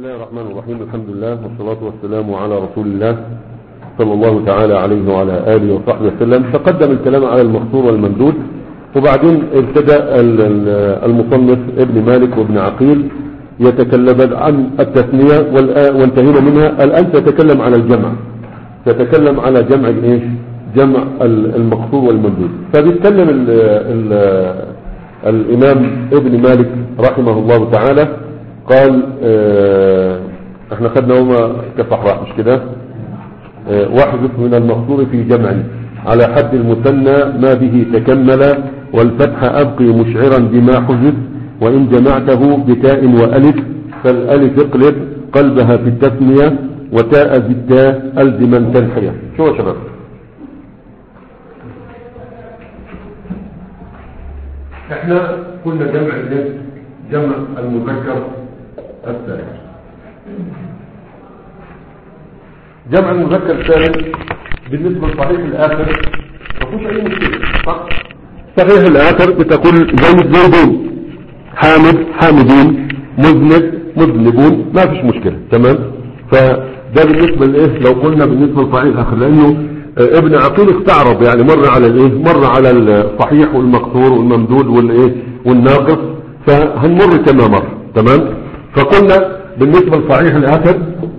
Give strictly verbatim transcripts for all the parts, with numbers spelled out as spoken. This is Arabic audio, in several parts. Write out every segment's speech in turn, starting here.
الله الرحمن الرحيم. الحمد لله والصلاة والسلام على رسول الله صلى الله تعالى عليه وعلى آله وصحبه وسلم. تقدم الكلام على المقصور والممدود، وبعدين ابتدأ المصنف ابن مالك وابن عقيل يتكلم عن التثنية وانتهينا منها. الآن تتكلم على الجمع، تتكلم على جمع الايش جمع المقصور والممدود. فبيتكلم ال ال الإمام ابن مالك رحمه الله تعالى قال اه احنا خدنا هما كصحراء مش كده. اه واحدث من المقصور في جمع على حد المثنى ما به تكمل، والفتح أبقي مشعرا بما حذف، وإن جمعته بتاء وألف فالألف اقلب قلبها في التثنية، وتاء بالتاء ألزما تنحية. شو يا شباب؟ احنا كنا جمع الايه جمع المذكر السالم. جمع المذكر السالم بالنسبة لصحيح الآخر مفيش أي مشكلة، صح؟ صحيح الآخر بتقول زيد زيدون، حامد حامدين، مذنب مذنبون، ما فيش مشكلة. تمام. فده بالنسبة لإيه لو قلنا بالنسبة لصحيح الآخر، لأنه ابن عقيل استعرض يعني مر على الايه مر على الصحيح والمقصور والممدود والايه والناقص، فهنمر كما مر. تمام. فقلنا بالنسبة لصحيح الآخر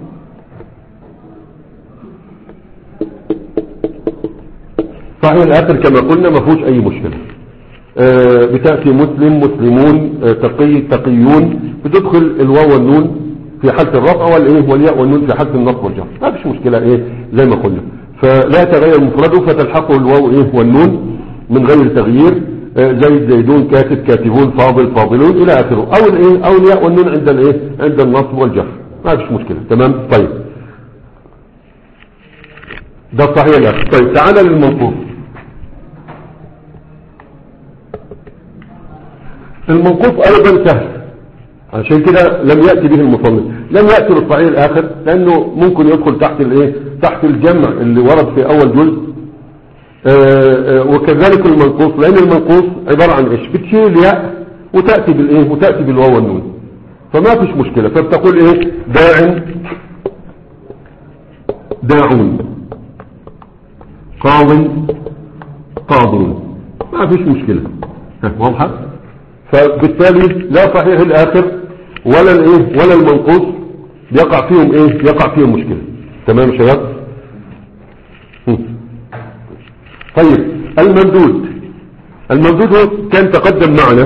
صحيح الآخر كما قلنا ما فيهوش اي مشكلة. آه بتأتي مسلم مسلمون، آه تقي تقيون، بتدخل الواو والنون في حالة الرفع والايه والياء والنون في حالة النصب والجر، ما فيش مشكلة ايه زي ما قلنا. فلا تغير مفرده فتلحقه الواو ايه والنون من غير تغيير. آه زيد زيدون، كاتب كاتبون، فاضل فاضلون الى اخره، او الايه او الياء والنون عند الايه عند النصب والجر، ما فيش مشكلة. تمام. طيب ده صحيح الاخر. طيب تعالى للمنقوص. المنقوص ايضا سهل، عشان كده لم يأتي به المصنف، لم يأتي للصحيح الاخر لانه ممكن يدخل تحت الايه تحت الجمع اللي ورد في اول جزء. آآ آآ وكذلك المنقوص، لان المنقوص عبارة عن ايش؟ بتشيل الياء وتأتي بالايه وتأتي بالواو والنون، فما فيش مشكلة. فبتقول ايه داع داعون، قاض قاضون، ما فيش مشكلة. واضحة؟ فبالتالي لا صحيح الاخر ولا الايه ولا المنقوص يقع فيهم ايه يقع فيهم مشكلة. تمام يا شباب. طيب الممدود، الممدود هو كان تقدم معنا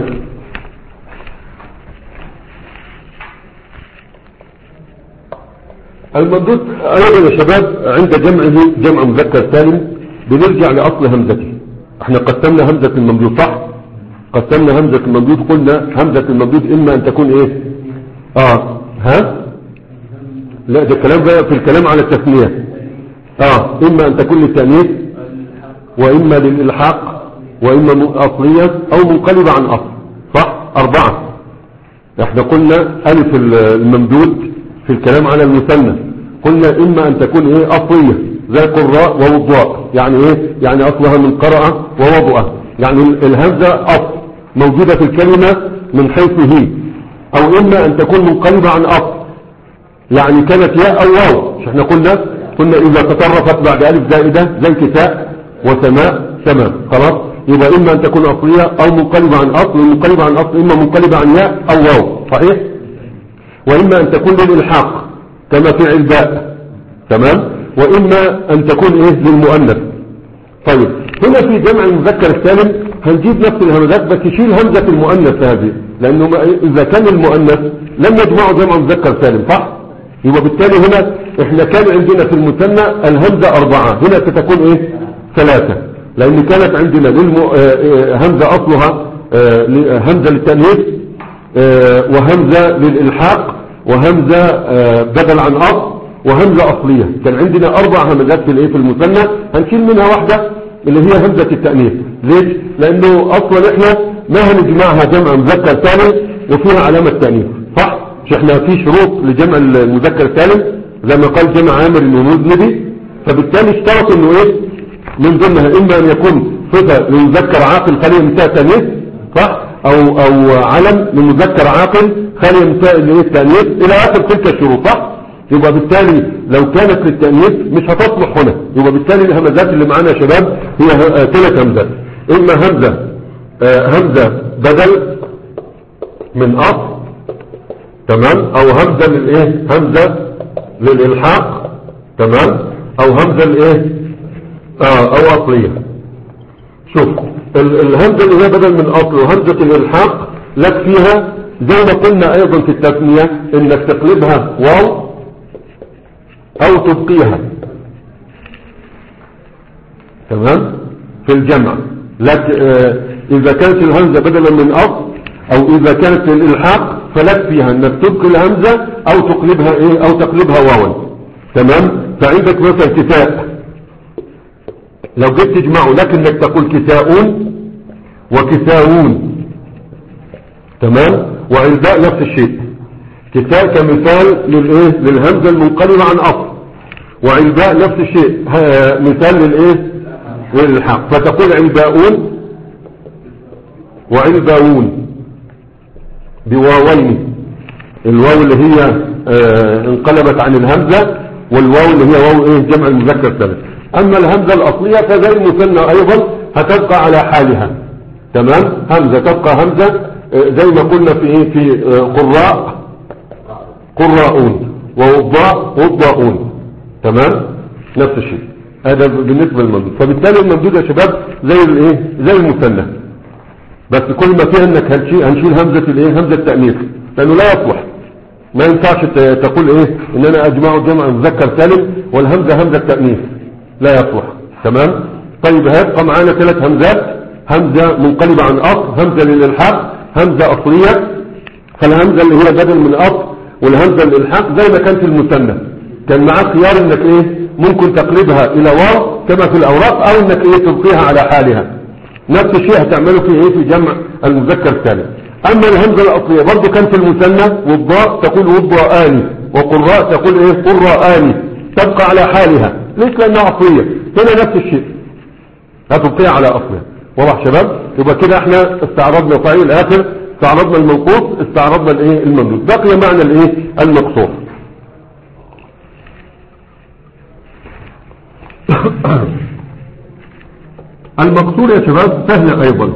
الممدود ايضا يا شباب عند جمعه جمع مذكر سالم بنرجع لاصل همزته. احنا قسمنا همزة الممدود، صح؟ قسمنا همزة الممدود، قلنا همزة الممدود اما ان تكون ايه اه ها لا ده الكلام بقى في الكلام على التثنية. اه اما ان تكون للتأنيث، واما للإلحاق، واما اصلية او منقلبة عن اصل، صح؟ اربعة. احنا قلنا الف الممدود في الكلام على المثنى قلنا اما ان تكون ايه اصلية زي قراء ووضاء، يعني ايه يعني اصلها من قرأ ووضأ، يعني الهمزة اصل موجودة في الكلمة من حيث هي، او اما ان تكون منقلبة عن اصل، يعني كانت ياء او واو. احنا قلنا قلنا اذا تطرفت بعد الف زائدة زي كتاء وسماء سماء، خلاص يبقى اما ان تكون اصلية او منقلبة عن اصل، والمنقلبة عن اصل اما منقلبة عن ياء او واو، صحيح؟ واما ان تكون للالحاق كما فعل باء، تمام، واما ان تكون ايه للمؤنث. طيب هنا في جمع المذكر السالم هنجيب نفس الهمزات بس يشيل همزة المؤنث هذه، لانه اذا كان المؤنث لم يجمعه جمع مذكر سالم، صح؟ يبقى بالتالي هنا احنا كان عندنا في المثنى الهمزة اربعة، هنا ستكون ايه ثلاثة، لان كانت عندنا للم... همزة اصلها همزة للتأنيث، وهمزة للإلحاق، وهمزة بدل عن اصل، وهمزة اصلية. كان عندنا اربع همزات في الايه في المثنى، هنشيل منها واحدة اللي هي همزة التأنيث. ليش؟ لانه اصلا احنا ما هنجمعها جمع مذكر سالم وفيها علامة تأنيث، صح؟ مش احنا في شروط لجمع المذكر سالم زي ما قال جمع عامر ومذنبي، فبالتالي اشترط انه ايه من ضمنها اما ان يكون صفة لمذكر عاقل خليه من تاء تأنيث، صح؟ او او علم لمذكر عاقل خالي من التأنيث الى اخر تلك الشروط، صح؟ يبقى بالتالي لو كانت للتأنيث مش هتصلح هنا. يبقى بالتالي الهمزات اللي معانا يا شباب هي ثلاث همزات، اما همزة آه همزة بدل من اصل، تمام، او همزة للايه، همزة للالحاق، تمام، او همزة للايه اه او اصلية. شوف الهمزة اللي هي بدل من اصل وهمزة الالحاق لك فيها زي ما قلنا ايضا في التثنية انك تقلبها واو او تبقيها، تمام، في الجمع. لك اه اذا كانت الهمزة بدلا من اصل او اذا كانت للالحاق فلك فيها انك تبقي الهمزة او تقلبها ايه او تقلبها واوا، تمام. فعندك مثلا كتاء، لو جيت تجمعه لك انك تقول كتاؤون وكتاؤون، تمام. وعلباء نفس الشيء، كتاء كمثال للايه للهمزة المنقلبة عن اصل، وعلباء نفس الشيء مثال للايه للحق. فتقول علباؤون وعلباؤون بواوين، الواو اللي هي اه انقلبت عن الهمزة، والواو اللي هي واو ايه جمع المذكر سالم. اما الهمزة الاصلية فزي المثنى ايضا هتبقى على حالها، تمام. همزة تبقى همزة اه زي ما قلنا في ايه في اه قراء قراؤون، ووضاء وضاؤون، تمام، نفس الشيء. هذا بالنسبة للممدود. فبالتالي الممدود يا شباب زي الايه زي المثنى، بس كل ما فيها انك هنشيل, هنشيل همزة الايه همزة التأنيث، لانه لا يصلح، ما ينفعش تقول ايه ان انا اجمعه جمع مذكر سالم والهمزة همزة التأنيث، لا يصلح، تمام. طيب هيبقى معانا ثلاث همزات، همزة منقلبة عن اصل، همزة للالحاق، همزة اصلية. فالهمزة اللي هي بدل من اصل والهمزة للالحاق زي ما كان في المثنى، كان معاك خيار انك ايه ممكن تقلبها الى واو كما في الاوراق، او انك ايه تبقيها على حالها. نفس الشيء هتعمله في ايه في جمع المذكر السالم. اما الهمزة الاصلية برضو كان في المثنى، والضاء تقول وضاءاني، وقراء تقول ايه قراءاني، تبقى على حالها. ليش؟ لانها اصلية. هنا نفس الشيء هتبقيها على اصلها. واضح شباب؟ يبقى كده احنا استعرضنا طريق الاخر، استعرضنا المنقوص، استعرضنا الايه الممدود، بقي معنى الايه المقصور. المقصور يا شباب سهل ايضا.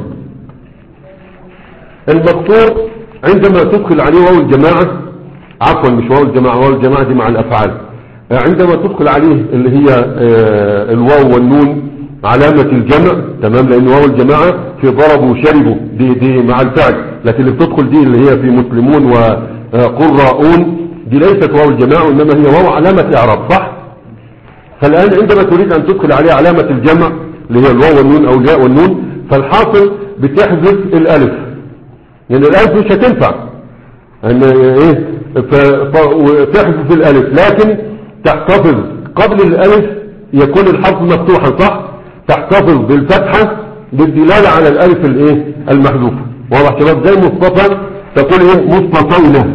المقصور عندما تدخل عليه واو الجماعة، عفوا مش واو الجماعة، واو الجماعة دي مع الافعال، عندما تدخل عليه اللي هي الواو والنون علامة الجمع، تمام، لان واو الجماعة في ضربوا وشربوا دي, دي مع الفعل، لكن اللي بتدخل دي اللي هي في مسلمون وقراؤون دي ليست واو الجماعة، وانما هي واو علامة اعراب، صح؟ فالآن عندما تريد أن تدخل عليه علامة الجمع اللي هي الواو والنون أو الياء والنون، فالحاصل بتحذف الألف، لأن يعني الألف مش هتنفع أن إيه فتحذف الألف، لكن تحتفظ قبل الألف يكون الحرف مفتوحا، صح؟ تحتفظ بالفتحة بالدلالة على الألف الإيه المحذوفة. واضح شباب؟ زي مصطفى تقول إيه مصطفونة،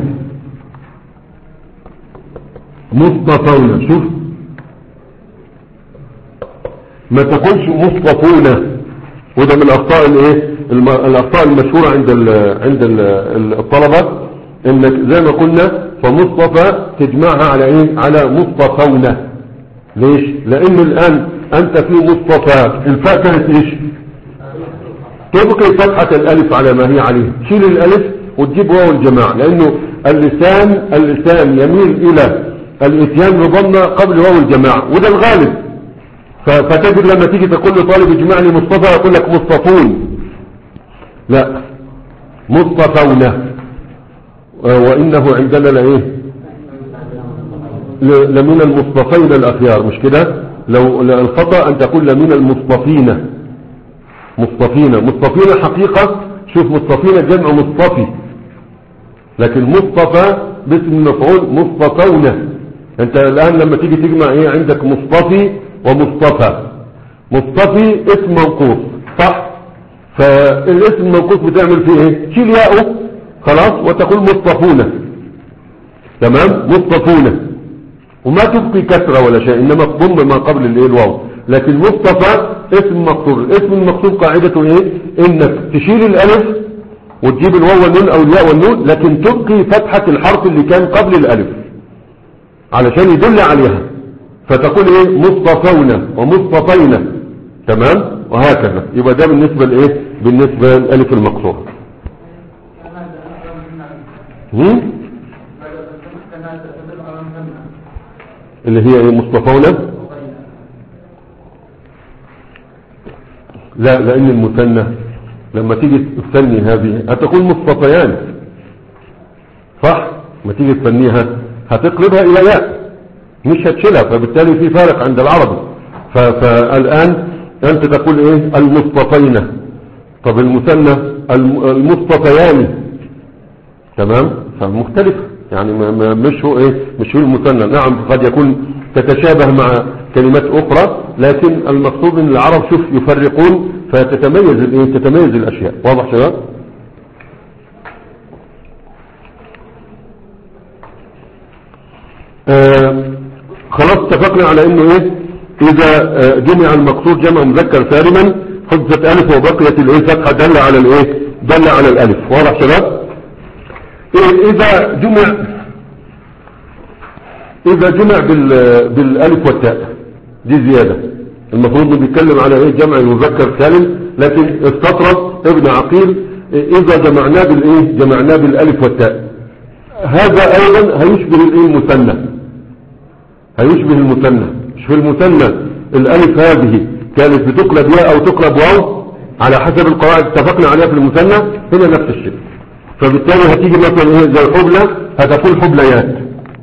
مصطفونة. شوف ما تقولش مصطفونة، وده من الاخطاء الايه الاخطاء المشهوره عند ال عند ال الطلبه، انك زي ما قلنا فمصطفى تجمعها على ايه على مصطفونة. ليش؟ لان الان انت في مصطفى الفاء كانت ايش؟ تبقي فتحه الالف على ما هي عليه، تشيل الالف وتجيب واو الجماعه، لانه اللسان اللسان يميل الى الاتيان بضمه قبل واو الجماعه، وده الغالب. فتجد لما تيجي تقول لطالب اجمع لي مصطفى يقول لك مصطفون، لا مصطفونة. وانه عندنا لايه لمن المصطفين الاخيار، مش كده؟ لو الخطأ ان تقول لمن المصطفين، مصطفين مصطفين حقيقة. شوف مصطفين جمع مصطفي، لكن مصطفى باسم مفعول مصطفونة. انت الان لما تيجي تجمع ايه عندك مصطفي ومصطفى، مصطفي اسم منقوص، صح؟ فالاسم المنقوص بتعمل فيه ايه؟ تشيل ياءه خلاص وتقول مصطفونة، تمام، مصطفونة، وما تبقي كسرة ولا شيء، انما تضم ما قبل الايه الواو. لكن مصطفى اسم مقصور، اسم المقصور قاعدته ايه؟ انك تشيل الالف وتجيب الواو والنون او الياء والنون، لكن تبقي فتحة الحرف اللي كان قبل الالف علشان يدل عليها، فتقول ايه مصطفون ومصطفين، تمام، وهكذا. يبقى ده بالنسبة لايه، بالنسبة للالف المقصورة. هم؟ اللي هي ايه مصطفون؟ لا، لان المثنى لما تيجي تثني هذه هتكون مصطفيان، صح؟ لما تيجي تثنيها هتقلبها الى ياء مش هتشيلها، فبالتالي في فارق عند العربي. فالان انت تقول ايه المصطفين، طب المثنى المصطفيان، تمام، فمختلف يعني ما مش هو ايه مش هو المثنى. نعم قد يكون تتشابه مع كلمات اخرى، لكن المقصود ان العرب شوف يفرقون فتتميز الايه تتميز الاشياء. واضح شباب؟ آه خلاص اتفقنا على انه ايه اذا آه جمع المقصود جمع مذكر سالما حذفت الف وبقيت الايه فتحه دل على الايه دل على الالف. واضح شباب؟ إيه اذا جمع اذا جمع بالالف والتاء دي زياده، المفروض بيتكلم على ايه جمع المذكر سالم، لكن استطرد ابن عقيل اذا جمعناه بالايه جمعناه بالالف والتاء، هذا ايضا هيشبه الايه المثنى، هيشبه المثنى. مش في المثنى الالف هذه كانت بتقلب ياء او تقلب واو على حسب القواعد اتفقنا عليها في المثنى، هنا نفس الشيء. فبالتالي هتيجي مثلا ايه زي حبلى هتقول حبليات،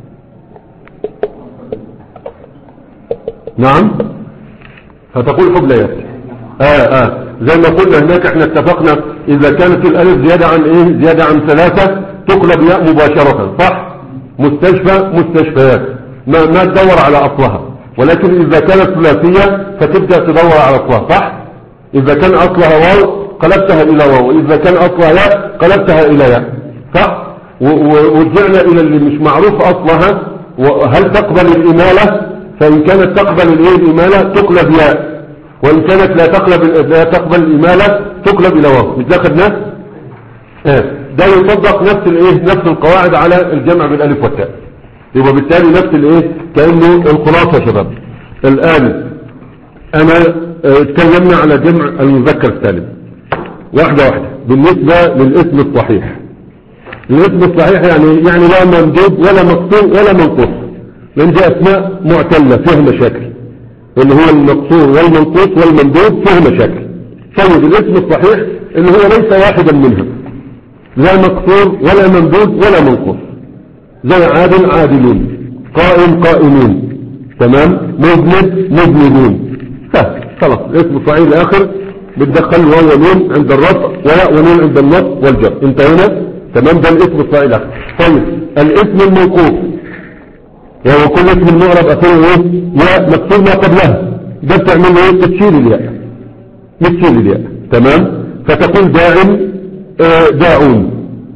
نعم هتقول حبليات. اه اه زي ما قلنا هناك احنا اتفقنا اذا كانت الالف زيادة عن ايه زيادة عن ثلاثة تقلب ياء مباشرة، صح؟ مستشفى مستشفيات، ما, ما تدور على اصلها. ولكن اذا كانت ثلاثية فتبدأ تدور على اصلها، صح؟ اذا كان اصلها واو قلبتها الى واو، اذا كان اصلها ياء قلبتها الى ياء، صح؟ ورجعنا الى اللي مش معروف اصلها، وهل تقبل الامالة؟ فإن كانت تقبل الايه الإمالة تقلب ياء، وإن كانت لا تقلب لا تقبل الإمالة تقلب إلى واو. مش ده خدناه؟ اه ده يطبق نفس الايه نفس القواعد على الجمع بالالف والتاء. يبقى بالتالي نفس الايه كأنه الخلاصة يا شباب. الآن أنا اتكلمنا على جمع المذكر السالم واحدة واحدة. بالنسبة للاسم الصحيح، الاسم الصحيح يعني يعني لا ممدود ولا مقصور ولا منقوص، لأن دي أسماء معتلة فيها مشاكل، اللي هو المقصور والمنقوص والممدود فيها مشاكل. طيب الاسم الصحيح اللي هو ليس واحدا منها، لا مقصور ولا ممدود ولا منقوص، زي عادل عادلون، قائم قائمون، تمام، مذنب مذنبون، سهل خلاص. الاسم الصحيح الآخر بتدخل واو ونون عند الرفع وياء ونون عند النصب والجر، انتهينا، تمام، ده الاسم الصحيح الآخر. طيب الاسم الموقوف يعني كل اسم المعرب اخره ايه ياء مكسور ما قبلها، ده بتعمل ايه تشيل الياء، بتشيل الياء، تمام، فتقول داعم آه داعون،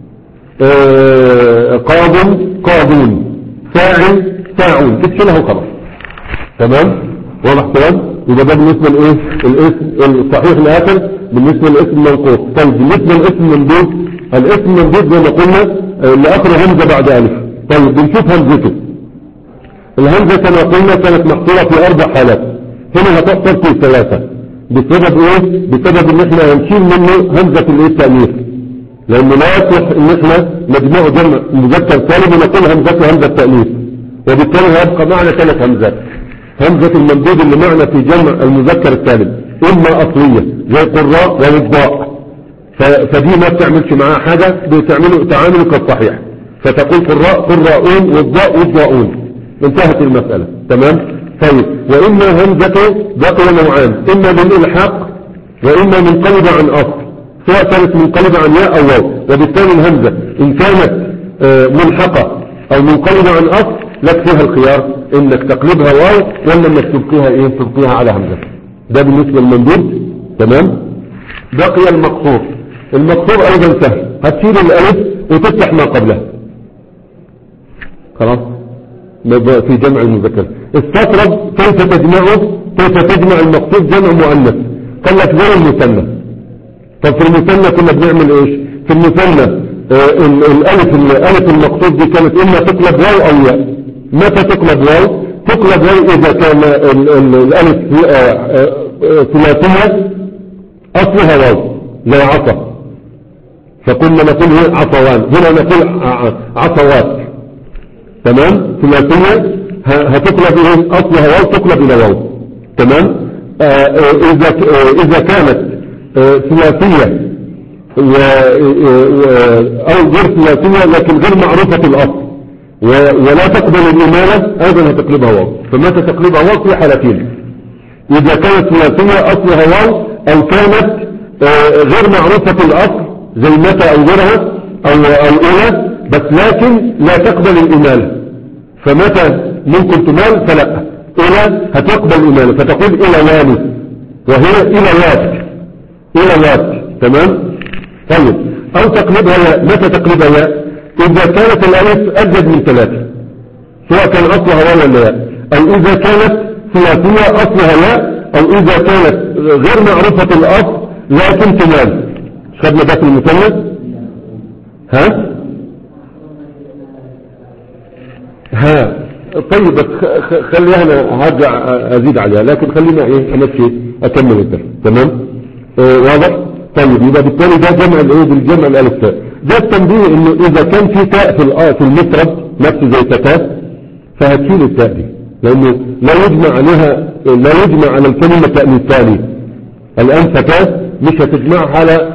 آه قاض قاضون، فاعل فاعون، تشيلها وخلاص، تمام. واضح كلام؟ يبقى ده بالنسبه لايه الاسم الصحيح الاخر بالنسبه للاسم المنقوص. طيب بالنسبه للاسم الممدود، الاسم الممدود زي ما قلنا اللي اخره همزه بعد الف. طيب بنشوف همزته. الهمزة كما قلنا كانت محصورة في أربع حالات، هنا هتحصل في ثلاثة. بسبب إيه؟ بسبب إن إحنا هنشيل منه همزة الإيه التأنيث، لأنه لا يصلح إن إحنا مجموع جمع مذكر سالم ونقول همزته همزة التأنيث، وبالتالي هيبقى معنا ثلاث همزات. همزة الممدود اللي معنا في جمع المذكر السالم إما أصلية زي قراء ووضاء، فدي ما بتعملش معاها حاجة، بتعمله تعامله كالصحيح، فتقول قراء قراءون وضاء وضاءون، انتهت المسألة، تمام. طيب وإما همزته بقي نوعان، إما بالإلحاق وإما منقلبة عن أصل، سواء كانت منقلبة عن ياء أو واو. وبالتالي الهمزة إن كانت ملحقة أو منقلبة عن أصل لك فيها الخيار إنك تقلبها واو ولا إنك تبقيها إيه تبقيها على همزة. ده بالنسبة للممدود، تمام. بقي المقصور. المقصور أيضا سهل، هتشيل الألف وتفتح ما قبلها، خلاص، في جمع المذكر. استطرد كيف تجمعه، كيف تجمع المقصود جمع مؤنث، قال لك زي المثنى. طب في المثنى كنا بنعمل ايش؟ في المثنى آه الالف الالف المقصود دي كانت اما تقلب واو او ياء. متى تقلب واو؟ تقلب واو اذا كان ال ال الالف ثلاثية اصلها واو زي عصا، فكنا نقول هي عصوان، هنا نقول عصوات. تمام. ثلاثية هتقلب الى اصلها واو تقلب الى واو. تمام. آه اذا اذا كانت آه ثلاثية او غير ثلاثية لكن غير معروفة الاصل ولا تقبل الامالة ايضا هتقلبها واو. فمتى تقلبها واو في حالتين: اذا كانت ثلاثية اصلها واو او كانت آه غير معروفة الاصل زي متى او غيرها او او الى بس لكن لا تقبل الامالة. فمتى ممكن تمال؟ فلا. الى هتقبل الامالة فتقول الى واني وهي الى وات الى وات. تمام. طيب. او تقلبها ياء. متى تقلبها ياء؟ اذا كانت الالف ازيد من ثلاثة سواء كان اصلها واو ولا ياء، او اذا كانت ثلاثية اصلها ياء، او اذا كانت غير معروفة الاصل لكن تمال. خدنا ده في المثنى. ها ها طيب بس خليها انا هرجع ازيد عليها لكن خلينا ايه امشي اكمل الدرس. تمام. اه واضح. طيب يبقى بالتالي ده جمع الايه بالجمع الالف تاء. ده التنبيه انه اذا كان في تاء في في المفرد نفسه زي فتاة فهتشيل التاء دي لانه لا يجمع عليها لا يجمع على الكلمة تأنيث ثاني. الان فتاة مش هتجمعها على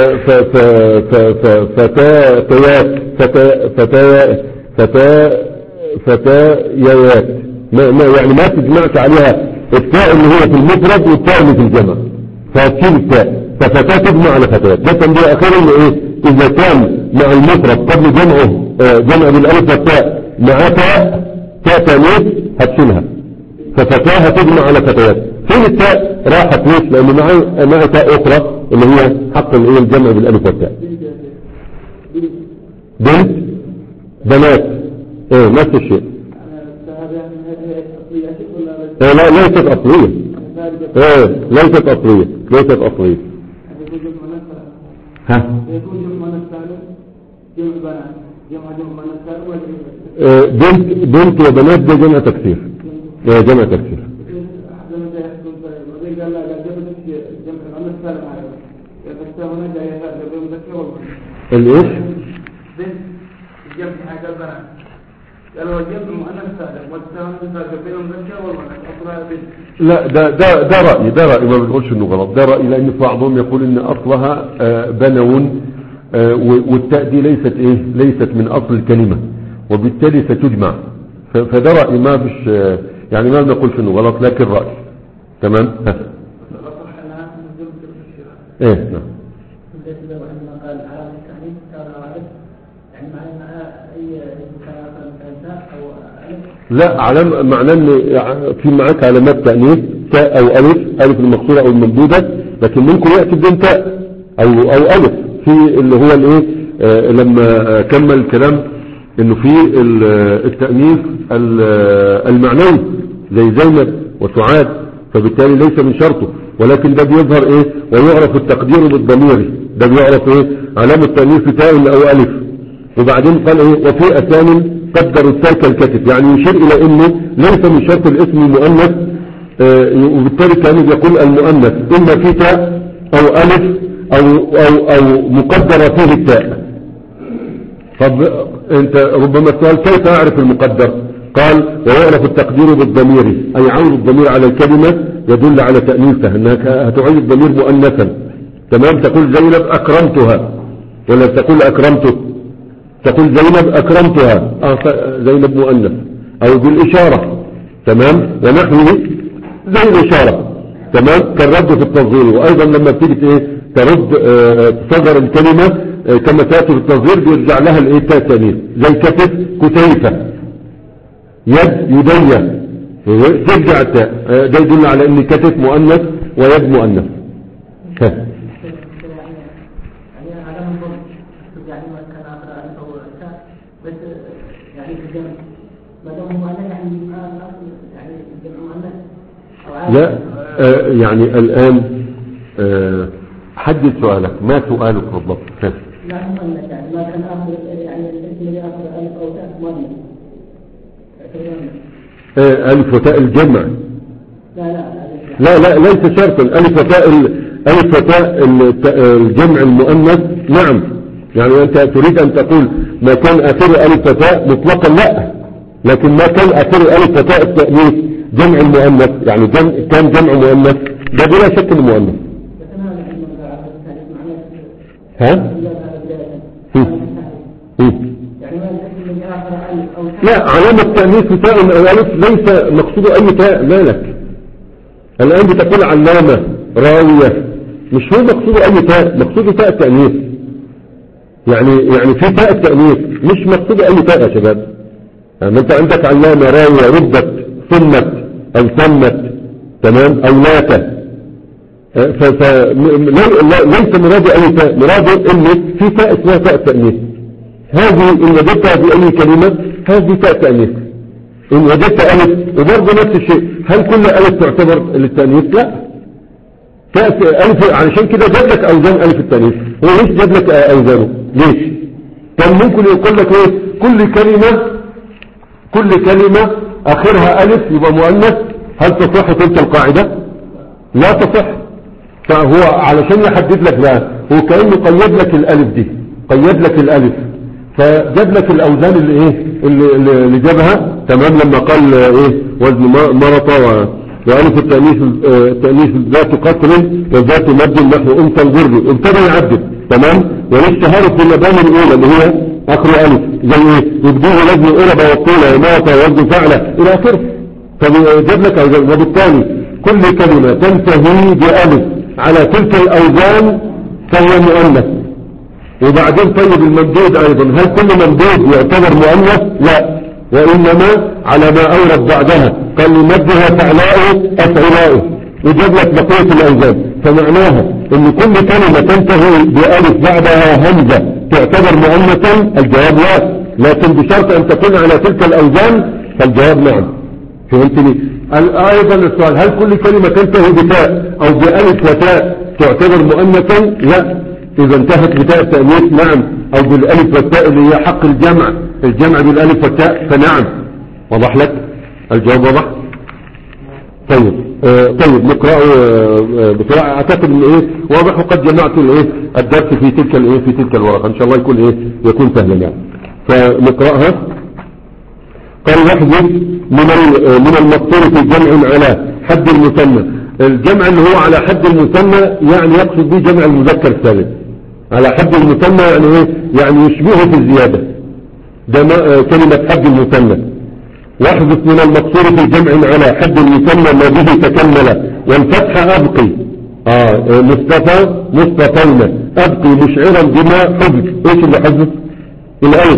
فتاتيات فتاة فتاة فتايات ما ما يعني ما تجمعش عليها التاء اللي هي في المفرد والتاء اللي في الجمع فهتشيل التاء. ففتاة تجمع على فتيات. ده تنبيه اخيرا انه ايه اذا كان مع المفرد قبل جمعه جمع بالالف والتاء مع تاء تاء تانيث هتشيلها ففتاة هتجمع على فتيات. فين التاء راحت ليش؟ لانه معي معي تاء اخرى اللي هي حق الايه الجمع بالالف والتاء. بنت بنات ايه نفس الشيء. ايه لا ليست اصلية. ايه ليست اصلية ليست اصلية. ها ايه بنت بنت وبنات ده جمع تكسير. ايه جمع تكسير. الايش الجمع حاجة البنات قالوا الجمع مؤنث سالم والتاء مذكر بينهم مذكر والمؤنث اصلها بنت. لا ده ده ده رأي ده رأي ما بنقولش انه غلط. ده رأي لان بعضهم يقول ان اصلها آه بنون آه والتاء دي ليست ايه ليست من اصل الكلمة وبالتالي ستجمع. فده رأي ما فيش آه يعني ما بنقولش انه غلط لكن رأي. تمام. ايه نعم. لا علم معناه ان في معاك علامات تأنيث تاء او الف الف المقصورة او الممدودة لكن ممكن يأتي بدون تاء او او الف في اللي هو الايه آه لما كمل الكلام انه في التأنيث المعنوي زي زينب وسعاد فبالتالي ليس من شرطه ولكن ده بيظهر ايه ويعرف التقدير بالضمير. ده بيعرف ايه علامة تأنيث تاء او الف. وبعدين قال ايه وفي اسامي قدر التاء كالكتف يعني يشير الى انه ليس من شرط الاسم المؤنث آه وبالتالي كان يقول المؤنث اما في تاء او الف او او او مقدرة فيه التاء. طب انت ربما السؤال كيف اعرف المقدر؟ قال ويعرف التقدير بالضمير اي عود الضمير على الكلمة يدل على تأنيثها انك هتعيد الضمير مؤنثا. تمام. تقول زينب اكرمتها ولا تقول اكرمته؟ تقول زينب اكرمتها اه زينب مؤنث او بالاشارة. تمام. ونحوه زي الاشارة. تمام. كالرد في التصغير وايضا لما بتيجي ايه ترد اه تصغر الكلمة اه كما تأتي في التصغير بيرجع لها الايه تاء تانيث زي كتف كتيفة يد يدية ترجع التاء اه ده يدل على ان كتف مؤنث ويد مؤنث. لا آه يعني الآن آه حدد سؤالك ما سؤالك بالضبط. لا مؤنث يعني ما كان آخر يعني الاسم اللي آخر ألف أو تاء مؤنث. ألف وتاء الجمع. لا لا لا لا ليس شرطا. ألف وتاء ألف وتاء الجمع المؤنث نعم. يعني أنت تريد أن تقول ما كان آخر ألف وتاء مطلقا لا، لكن ما كان آخر ألف وتاء التأنيث جمع المؤنث يعني جمع كان جمع مؤنث ده بلا شك المؤنث. ها؟ لا علامة تأنيث تاء أو ألف ليس مقصود أي تاء مالك. الآن بتقول علامة راوية مش هو مقصود أي تاء، مقصود تاء التأنيث يعني يعني في تاء التأنيث مش مقصود أي تاء يا شباب. يعني أنت عندك علامة راوية ردت ثمت أو ثمت تمام أو لاتت فليس مراد أي تاء، مراد إن في تاء اسمها تاء التأنيث. هذه إن وجدتها بأي كلمة هذه تاء تأنيث. إن وجدت ألف وبرضه نفس الشيء، هل كل ألف تعتبر للتأنيث؟ لا. تاء ألف علشان كده جاب لك أوزان ألف التأنيث. هو ليش جاب لك أوزانه؟ ليش؟ كان ممكن يقول لك إيه كل كلمة كل كلمة آخرها ألف يبقى مؤنث. هل تصح تلك القاعدة؟ لا تصح. فهو علشان يحدد لك لا، هو كأنه قيد لك الألف دي، قيد لك الألف فجاب لك الأوزان اللي ايه اللي, اللي جابها تمام. لما قال ايه وزن مرطة وألف التأنيث التأنيث ذات قصر وذات مد نحو أنت الجر ابتدى يعدد تمام. والاشتهار في المباني الأولى اللي هي آخر ألف زي ايه يبدوه وزن قربة والطولة وماطة ووزن فعلة إلى آخره. فجاب لك أوزان. وبالتالي كل كلمة تنتهي بألف على تلك الأوزان فهي مؤنث. وبعدين طيب الممدود أيضا هل كل ممدود يعتبر مؤنث؟ لا، وإنما على ما أورد بعدها قال لمدها فعلاء أفعلاء وجاب لك بقية الأوزان. فمعناها أن كل كلمة تنتهي بألف بعدها همزة تعتبر مؤنثا؟ الجواب لا، لكن بشرط أن تكون على تلك الأوزان فالجواب نعم. فهمتني؟ أيضا السؤال هل كل كلمة تنتهي بتاء أو بألف وتاء تعتبر مؤنثا؟ لا، إذا انتهت بتاء التأنيث نعم، أو بالألف والتاء اللي هي حق الجمع الجمع بالألف والتاء فنعم. وضح لك الجواب؟ واضح. طيب آه طيب نقرأ آه بسرعة. أعتقد إن إيه واضح، وقد جمعت الإيه الدرس في تلك الإيه في تلك الورقة إن شاء الله يكون إيه يكون سهلا يعني. فنقرأها. قال يحدث من من المقصور في جمع على حد المثنى. الجمع اللي هو على حد المثنى يعني يقصد به جمع المذكر السالم. على حد المثنى يعني ايه؟ يعني يشبهه في الزيادة. ده كلمة حد المثنى. واحدث من المقصور في جمع على حد المثنى ما به تكمل والفتح أبقي آه مصطفى مصطفين أبقي مشعرا بما حذف. ايش اللي حذف؟ الألف.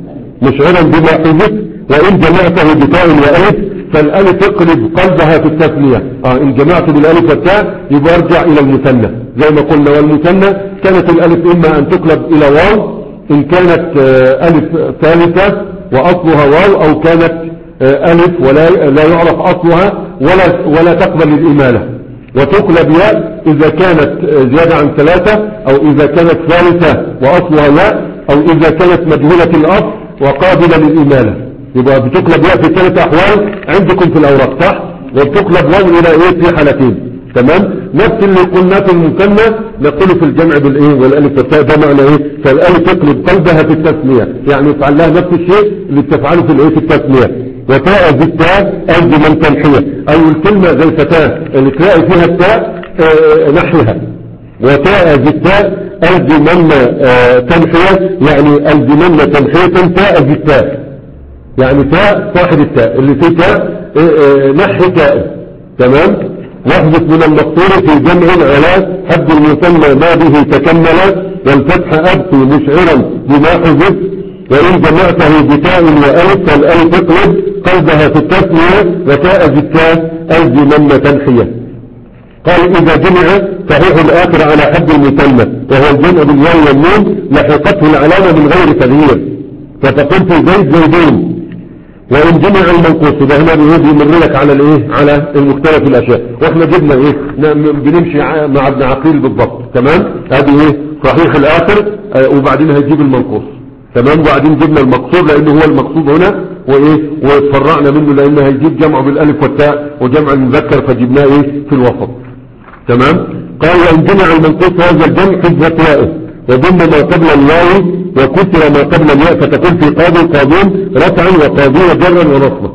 مشعرا بما حذف. وإن جمعته بتاء وألف فالألف اقلب قلبها في التثنية. آه إن جمعت بالألف والتاء يبقى ارجع إلى المثنى زي ما قلنا. والمثنى كانت الألف إما أن تقلب إلى واو إن كانت آه ألف ثالثة وأصلها واو، أو كانت آه ألف ولا لا يعرف أصلها ولا ولا تقبل الإمالة، وتقلب ياء إذا كانت زيادة عن ثلاثة، أو إذا كانت ثالثة وأصلها ياء، أو إذا كانت مجهولة الأصل وقابلة للإمالة. يبقى بتقلب ياء في ثلاث أحوال عندكم في الأوراق صح؟ وبتقلب واو إلى إيه في حالتين. تمام؟ نفس اللي قلنا في المثنى نقول في الجمع بالإيه والألف والتاء. ده معنى إيه؟ فالألف تقلب قلبها في التثنية، يعني يفعل لها نفس الشيء اللي بتفعله في الإيه في التثنية. وتاء بالتاء أرجو من تنحية، أو الكلمة زي فتاة اللي تلاقي فيها التاء آه نحيها. وتاء بالتاء أرجو من آه تنحية، يعني أرجو من تنحية تاء بالتاء، يعني تاء صاحب التاء اللي فيه تاء آه نحي تاء. تمام؟ واحدث من المقصور في جمع على حد المثنى ما به تكمل والفتح أبقي مشعرا بما حذف. وإن جمعته بتاء وألف فالألف اقلب قلبها في التثنية وتاء بالتاء أرجو من تنحية. قال إذا جمع صحيح الآخر على حد المثنى وهو الجمع بالواو والنون لحقته العلامة من غير تغيير، فتقول في زيد زيدين. وإن جمع المنقوص ده هنا بيمر لك على الايه على المختلف الأشياء، واحنا جبنا ايه بنمشي مع ابن عقيل بالضبط. تمام؟ هذه ايه صحيح الاخر اه وبعدين هيجيب المنقوص. تمام. وبعدين جبنا المقصور لانه هو المقصود هنا وايه وتفرعنا منه لانه هيجيب جمع بالالف والتاء وجمع المذكر فجبناه ايه في الوسط. تمام. قال وان جمع المنقوص هذا الجمع حذفت ياءه وضم ما قبل الواو وكسر ما قبل الياء فتكون في قاضي قاضون رفعا وقاضون جرا ونصبا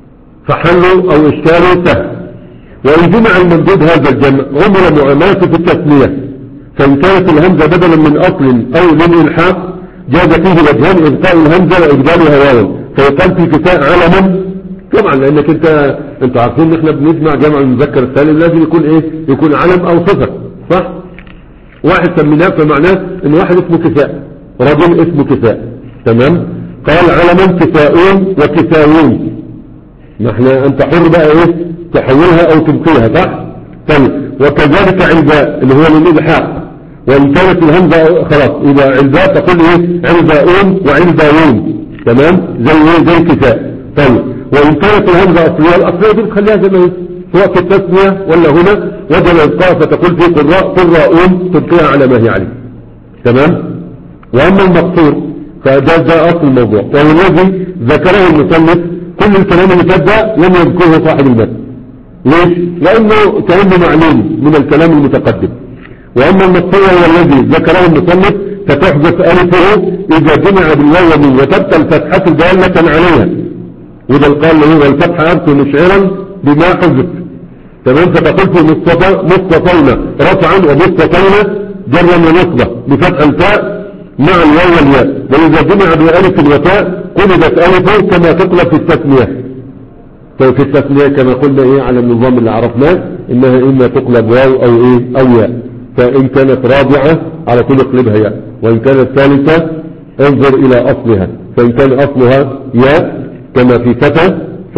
فحلوا او اشكالوا سهل. وان جمع الممدود هذا الجمع عمر معاملته في التسمية فان كانت الهمزة بدلا من اصل او للالحاق جاز فيه وجهان ابقاء الهمزة وابدالها واو فيقال في كفاء علما طبعا لانك انت انت عارفين ان احنا بنجمع جمع المذكر السالم لازم يكون ايه يكون علم او صفة صح. واحد سميناه فمعناه ان واحد اسمه كفاء رجل اسمه كفاء. تمام. قال علما كفاؤون وكفاؤون ما احنا انت حر بقى ايه تحولها او تبقيها صح. طيب وكذلك علباء اللي هو للإلحاق وان كانت الهمزة خلاص يبقى علباء تقول ايه علباؤون وعلباؤون. تمام. زي ايه زي كفاء. طيب وان كانت الهمزة اصلية الاصلية دي بتخليها زي ما هي سواء في التسمية ولا هنا وجب الابقاء فتقول في قراء قراؤون تبقيها على ما هي عليه. تمام. واما المقصور فده ده اصل الموضوع وهو الذي ذكره المصنف كل الكلام اللي فات ده لم يذكره صاحب المتن. ليش؟ لانه كلام معلوم من الكلام المتقدم. واما المقصور هو الذي ذكره المصنف فتحدث الفه اذا جمع بالواو وتبقى الفتحة دالة عليها وده قال له والفتح ارسل مشعرا بما حذف. تمام. فتقول في مصطفى مصطفين رفعا ومصطفين جرا ونصبا بفتح الفاء مع الواو والياء واذا جمع بألف وتاء قلبت ألفه كما تقلب في التسمية. ففي التسمية كما قلنا ايه على النظام اللي عرفناه انها اما تقلب واو او ايه او ياء. فان كانت رابعة على طول اقلبها ياء وان كانت ثالثة انظر الى اصلها فان كان اصلها ياء كما في فتى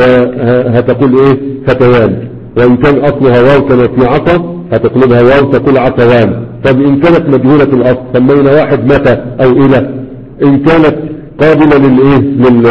فهتقول ايه فتيان وان كان اصلها واو كما في عصا هتقلبها واو تقول عصوان. طب ان كانت مجهولة الاصل سمينا واحد متى او الى. ان كانت قابلة للايه لل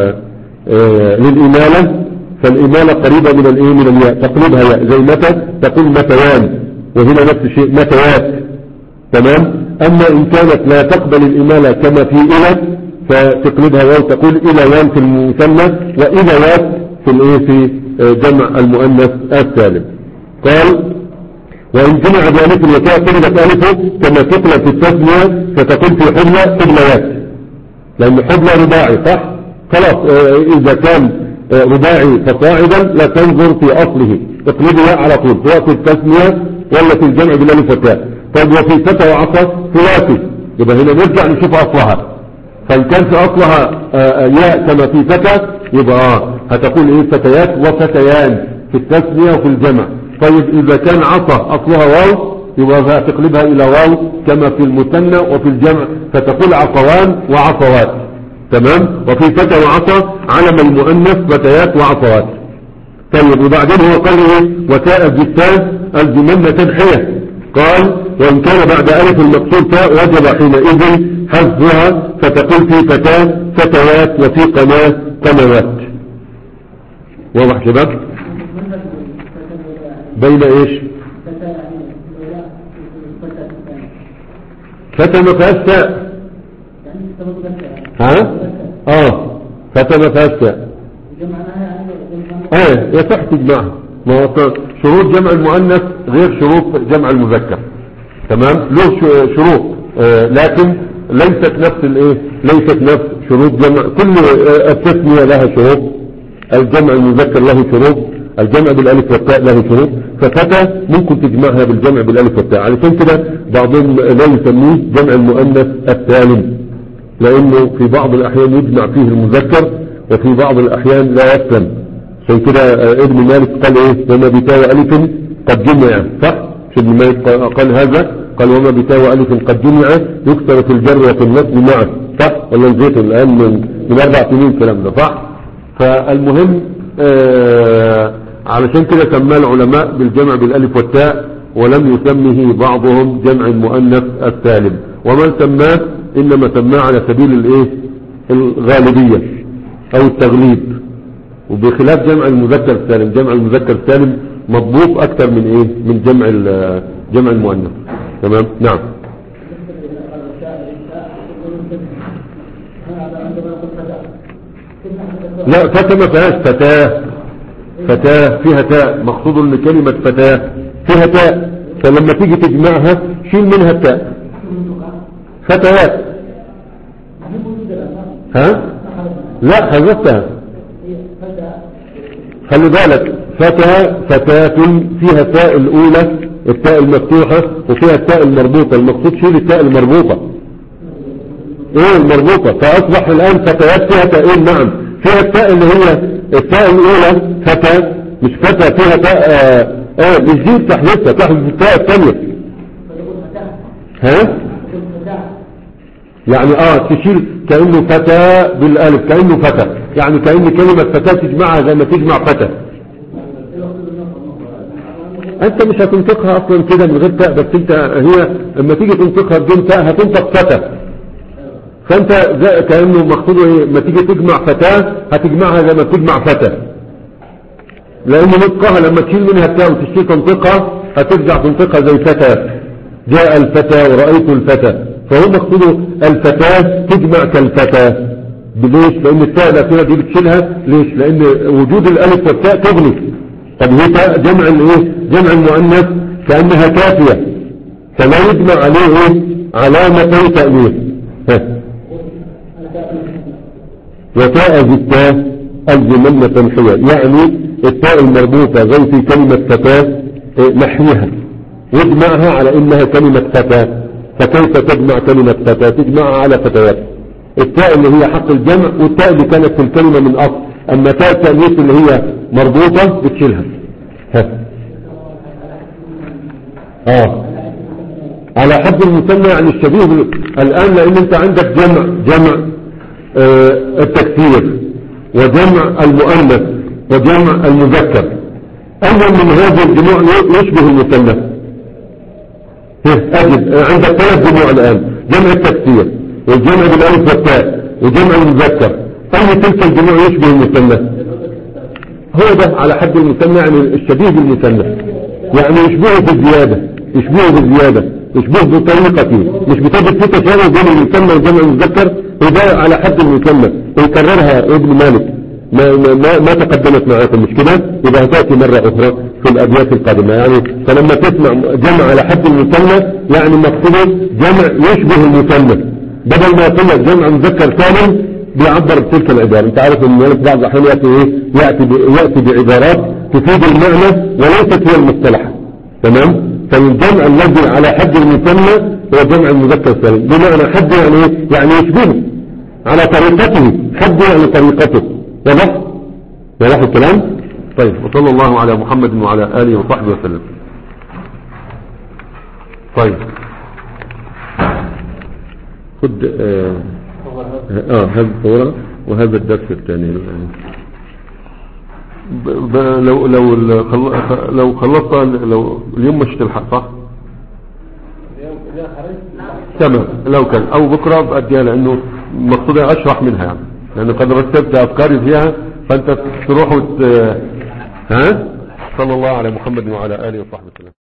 آه للامالة فالامالة قريبة من الايه من الياء تقلبها ياء زي متى تقول متيان وهنا نفس الشيء متيات. تمام. اما ان كانت لا تقبل الامالة كما في الى فتقلبها واو تقول الى وان في المثنى والى وات في الايه في جمع المؤنث السالم. قال وان جمع بألف وتاء قلبت ألفه كما تقلب في التسمية فتقول في حبلى حبليات لأن حبلى رباعي صح. خلاص اه إذا كان اه رباعي فصاعدا لا تنظر في أصله تقلبها على طول سواء في التسمية ولا في الجمع بالألف وتاء. طب وفي فتى وعصا ثلاثي يبقى هنا نرجع نشوف أصلها. فإن كان في أصلها اه ياء كما في فتى يبقى اه هتقول ايه فتيات وفتيان في التسمية وفي الجمع. طيب إذا كان عصا أصلها واو يبقى تقلبها إلى واو كما في المثنى وفي الجمع فتقول عصوان وعصوات. تمام. وفي فتى وعصا علم المؤنث فتيات وعصوات. طيب وبعدين هو قال ايه وتاء الزتان الزمن تنحية. قال وإن كان بعد ألف المقصود تاء وجب حينئذ حذفها فتقول في فتاة فتيات وفي قناة قنوات. واضح شباب؟ بين ايش فتى ما فيهاش تاء ها اه فتى ما فيهاش تاء اه يصح تجمعها. ما هو شروط جمع المؤنث غير شروط جمع المذكر. تمام. له شروط آه لكن ليست نفس الايه ليست نفس شروط جمع كل آه التسمية لها شروط الجمع المذكر له شروط الجمع بالالف والتاء له شروط. ففتى ممكن تجمعها بالجمع بالالف والتاء علشان كده بعضهم لا يسميه جمع المؤنث السالم لانه في بعض الاحيان يجمع فيه المذكر وفي بعض الاحيان لا يسلم. عشان كده ابن مالك قال ايه وما بتاء والف قد جمع صح. ابن مالك قال هذا قال وما بتاء والف قد جمع يكسر في الجر وفي النصب معا صح ولا نزيته الان من, من اربع سنين الكلام ده صح. فالمهم آه علشان كده سماه العلماء بالجمع بالالف والتاء ولم يسمه بعضهم جمع المؤنث السالم ومن سماه انما سماه على سبيل الايه الغالبية او التغليب. وبخلاف جمع المذكر السالم جمع المذكر السالم مضبوط اكثر من ايه من جمع جمع المؤنث. تمام. نعم. لا فتى ما فيهاش فتاة، فتاة فيها تاء، مقصود ان كلمة فتاة فيها تاء، فلما تيجي تجمعها شيل منها التاء. فتيات. ها لا حذفتها، خلي بالك فتاة فتاة فيها تاء الاولى التاء المفتوحة وفيها التاء المربوطة، المقصود شيل التاء المربوطة. ايه المربوطة؟ فاصبح الان فتيات فيها تاءين. نعم فيها التاء اللي هي التاء الاولى فتاة، مش فتاة فيها تاء اه, آه مش دي تحذفها، تحذف التاء الثانية. ها يعني اه تشيل كأنه فتى بالالف، كأنه فتى، يعني كأن كلمة فتاة تجمعها زي ما تجمع فتى. انت مش هتنطقها اصلا كده من غير تاء، بس انت هي لما تيجي تنطقها بدون تاء هتنطق فتى، فانت كأنه مقصود ايه، لما تيجي تجمع فتاة هتجمعها زي ما تجمع فتى، لان نطقها لما تشيل منها التاء وتشيل تنطقها هترجع تنطقها زي فتى. جاء الفتى ورأيت الفتى، فهو مقصوده الفتاة تجمع كالفتى. ليش؟ لان التاء الاخيرة دي بتشيلها. ليش؟ لان وجود الالف والتاء تغني. طب هي تاء جمع الايه، جمع المؤنث كأنها كافية، فلا يجمع عليه ايه علامتي تأنيث. وتاء بالتاء الزمنة تنحية، يعني التاء المربوطة زي في كلمة فتاة نحيها واجمعها على انها كلمة فتاة. فكيف تجمع كلمة فتاة؟ تجمعها على فتيات. التاء اللي هي حق الجمع والتاء اللي كانت في الكلمة من اصل، اما تاء التأنيث اللي هي مربوطة بتشيلها. ها اه على حد المثنى يعني الشبيه الان، لان انت عندك جمع جمع آه التكثير وجمع المؤنث وجمع المذكر. اول من هذا الجموع يشبه المثنى. اجد عندك ثلاث جموع الان، جمع التكثير والجمع بالالف والتاء وجمع المذكر. اي تلك الجموع يشبه المثنى؟ هو ده على حد المثنى، يعني الشبيه بالمثنى، يعني يشبهه بالزيادة، يشبهه بالزيادة، يشبهه بطريقته، مش بتجد في تشابه بين المثنى وجمع المذكر، وده على حد المثنى ويكررها ابن مالك ما, ما, ما تقدمت معاكم، مش كده؟ يبقى هتأتي مرة أخرى في الأبيات القادمة. يعني فلما تسمع جمع على حد المثنى يعني مقصوده جمع يشبه المثنى، بدل ما يقول جمع مذكر سالم بيعبر بتلك العبارة. انت عارف ان المؤلف بعض الأحيان يأتي ايه؟ يأتي, يأتي بعبارات تفيد المعنى وليست هي المصطلح. تمام؟ فالجمع الذي على حد المثنى هو جمع المذكر السالم، بمعنى حد يعني ايه؟ يعني يشبهه على طريقته، حد يعني طريقته. واضح؟ واضح الكلام؟ طيب، وصلى الله على محمد وعلى آله وصحبه وسلم. طيب خد اه, آه هذا الصورة وهذا الدرس الثاني. لو لو لو خلصت لو اليوم مش تلحق صح؟ تمام، لو كان او بكره بأديها، لانه مقصودي اشرح منها يعني، لان قد رتبت افكاري فيها، فانت تروح وت... ها. صلى الله على محمد وعلى اله وصحبه وسلم.